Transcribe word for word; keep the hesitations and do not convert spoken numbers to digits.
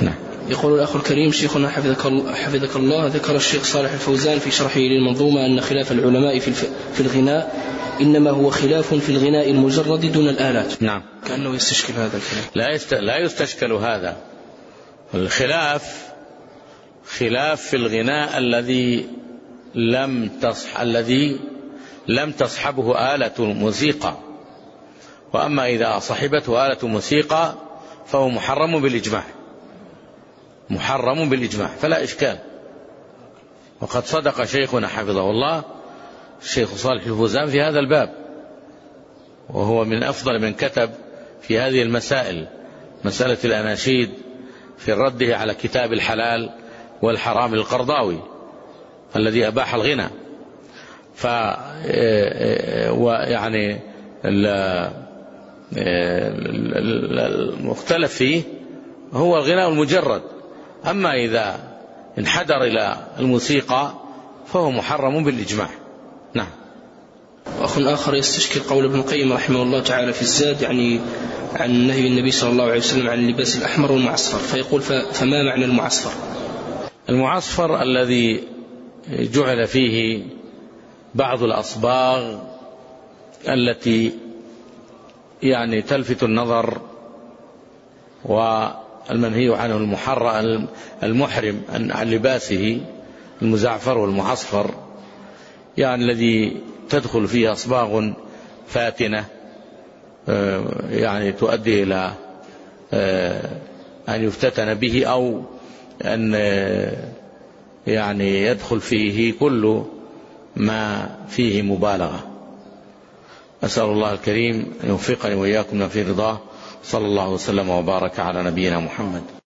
نعم. يقول الأخ الكريم: شيخنا حفظك الله, حفظك الله ذكر الشيخ صالح الفوزان في شرحه للمنظومة أن خلاف العلماء في الغناء إنما هو خلاف في الغناء المجرد دون الآلات. نعم. كأنه يستشكل هذا الكلام. لا, يست... لا يستشكل هذا. الخلاف خلاف في الغناء الذي لم تصح الذي لم تصحبه آلة موسيقى، وأما إذا صحبته آلة موسيقى فهو محرم بالإجماع، محرم بالإجماع فلا إشكال. وقد صدق شيخنا حفظه الله الشيخ صالح الفوزان في هذا الباب، وهو من أفضل من كتب في هذه المسائل، مسألة الأناشيد، في رده على كتاب الحلال والحرام القرضاوي الذي أباح الغنى. ف ويعني المختلف فيه هو الغناء المجرد، أما إذا انحدر إلى الموسيقى فهو محرم بالإجماع. نعم. وأخ آخر يستشكل قول ابن القيم رحمه الله تعالى في الزاد يعني عن نهي النبي صلى الله عليه وسلم عن اللباس الأحمر والمعصفر، فيقول: فما معنى المعصفر؟ المعصفر الذي جعل فيه بعض الأصباغ التي يعني تلفت النظر، والمنهي عنه المحرم عن لباسه المزعفر والمعصفر، يعني الذي تدخل فيه أصباغ فاتنة يعني تؤدي إلى أن يفتتن به، أو أن يعني يدخل فيه كل ما فيه مبالغة. أسأل الله الكريم أن يوفقني وإياكم في رضاه. صلى الله وسلم وبارك على نبينا محمد.